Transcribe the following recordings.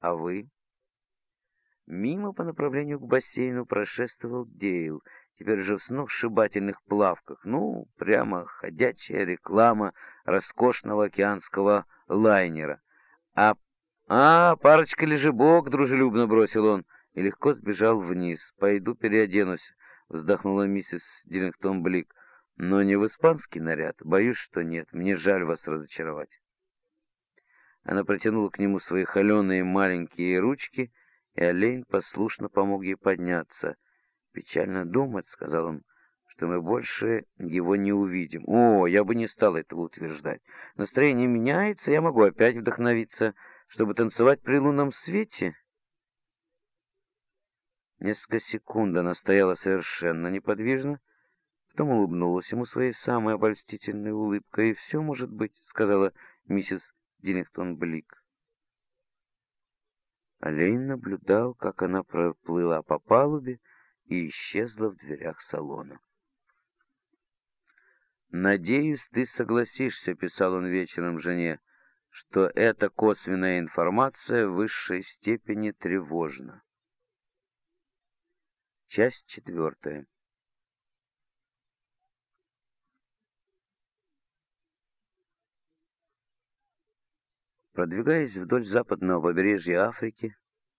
А вы? Мимо по направлению к бассейну прошествовал Дейл, теперь же в сногсшибательных плавках. Ну, прямо ходячая реклама роскошного океанского лайнера. «А, парочка лежебок», — дружелюбно бросил он, и легко сбежал вниз. «Пойду переоденусь», — вздохнула миссис Диллингтон Блик. «Но не в испанский наряд. Боюсь, что нет. Мне жаль вас разочаровать». Она протянула к нему свои холеные маленькие ручки, и Олейн послушно помог ей подняться. «Печально думать», — сказал он, — «что мы больше его не увидим». «О, я бы не стал этого утверждать. Настроение меняется, я могу опять вдохновиться, чтобы танцевать при лунном свете». Несколько секунд она стояла совершенно неподвижно, потом улыбнулась ему своей самой обольстительной улыбкой. «И все может быть», — сказала миссис Диллингтон Блик. Олейн наблюдал, как она проплыла по палубе и исчезла в дверях салона. «Надеюсь, ты согласишься», — писал он вечером жене, — «что эта косвенная информация в высшей степени тревожна». Часть 4. Продвигаясь вдоль западного побережья Африки,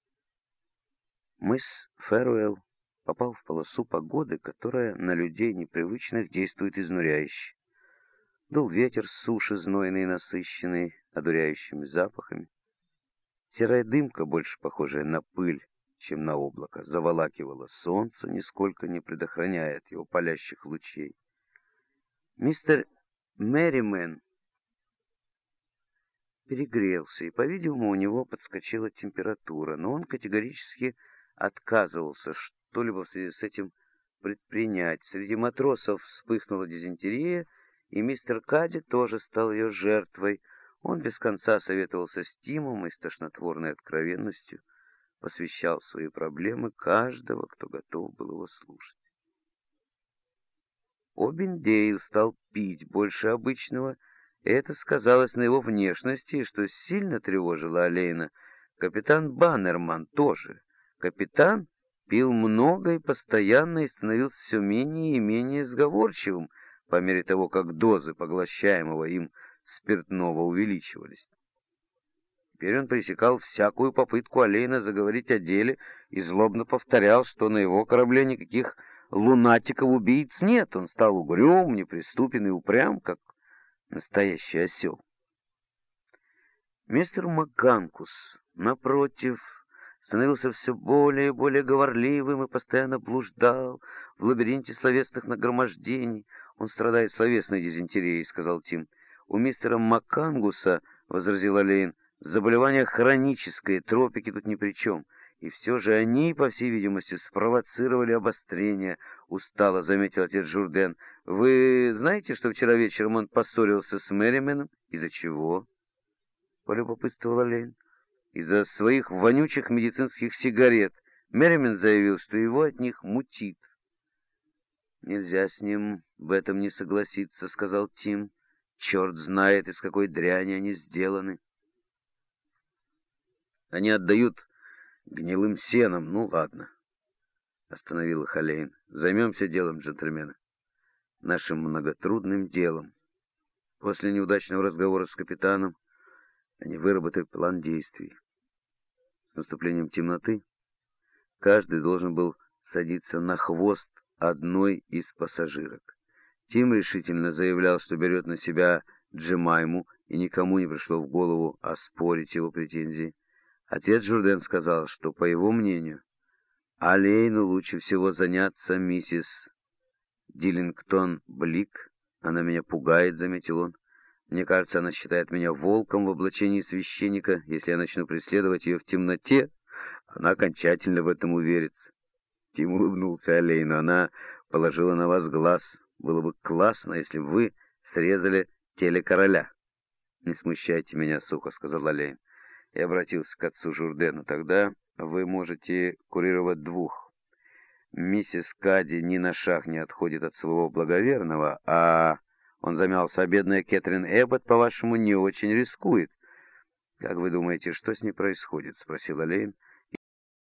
мыс Фэруэлл попал в полосу погоды, которая на людей непривычных действует изнуряюще. Дул ветер с суши, знойный и насыщенный, одуряющими запахами. Серая дымка, больше похожая на пыль, чем на облако, заволакивала солнце, нисколько не предохраняя от его палящих лучей. Мистер Мерримен перегрелся, и, по-видимому, у него подскочила температура, но он категорически отказывался что-либо в связи с этим предпринять. Среди матросов вспыхнула дизентерия, и мистер Кадди тоже стал ее жертвой. Он без конца советовался с Тимом и с тошнотворной откровенностью посвящал свои проблемы каждого, кто готов был его слушать. Обиндейл стал пить больше обычного, и это сказалось на его внешности, что сильно тревожило Олейна. Капитан Баннерман тоже. Капитан пил много и постоянно, и становился все менее и менее сговорчивым по мере того, как дозы поглощаемого им спиртного увеличивались. Теперь он пресекал всякую попытку Олейна заговорить о деле и злобно повторял, что на его корабле никаких лунатиков-убийц нет. Он стал угрюм, неприступен и упрям, как настоящий осел. Мистер МакГанкус, напротив, становился все более и более говорливым и постоянно блуждал в лабиринте словесных нагромождений. «Он страдает словесной дизентерией», — сказал Тим. «У мистера МакГанкуса, — возразил Олейн, — заболевание хроническое, тропики тут ни при чем. И все же они, по всей видимости, спровоцировали обострение», — устало заметил отец Журден. «Вы знаете, что вчера вечером он поссорился с Меррименом? Из-за чего?» — полюбопытствовал Олейн. «Из-за своих вонючих медицинских сигарет. Мерримен заявил, что его от них мутит». «Нельзя с ним в этом не согласиться», — сказал Тим. «Черт знает, из какой дряни они сделаны». «Они отдают гнилым сеном. Ну, ладно», — остановил их Олейн. «Займемся делом, джентльмены. Нашим многотрудным делом». После неудачного разговора с капитаном они выработали план действий. С наступлением темноты каждый должен был садиться на хвост одной из пассажирок. Тим решительно заявлял, что берет на себя Джемайму, и никому не пришло в голову оспорить его претензии. Отец Журден сказал, что, по его мнению, Олейну лучше всего заняться миссис Диллингтон Блик. «Она меня пугает», — заметил он. «Мне кажется, она считает меня волком в облачении священника. Если я начну преследовать ее в темноте, она окончательно в этом уверится». Тим улыбнулся Олейну. «Она положила на вас глаз. Было бы классно, если бы вы срезали телекороля». «Не смущайте меня, сухо», — сказал Олейн. И обратился к отцу Журдену. «Тогда вы можете курировать двух. Миссис Кадди ни на шаг не отходит от своего благоверного, а...» Он замялся. «А бедная Кэтрин Эббот, по-вашему, не очень рискует?» «Как вы думаете, что с ней происходит?» — спросил Олейн,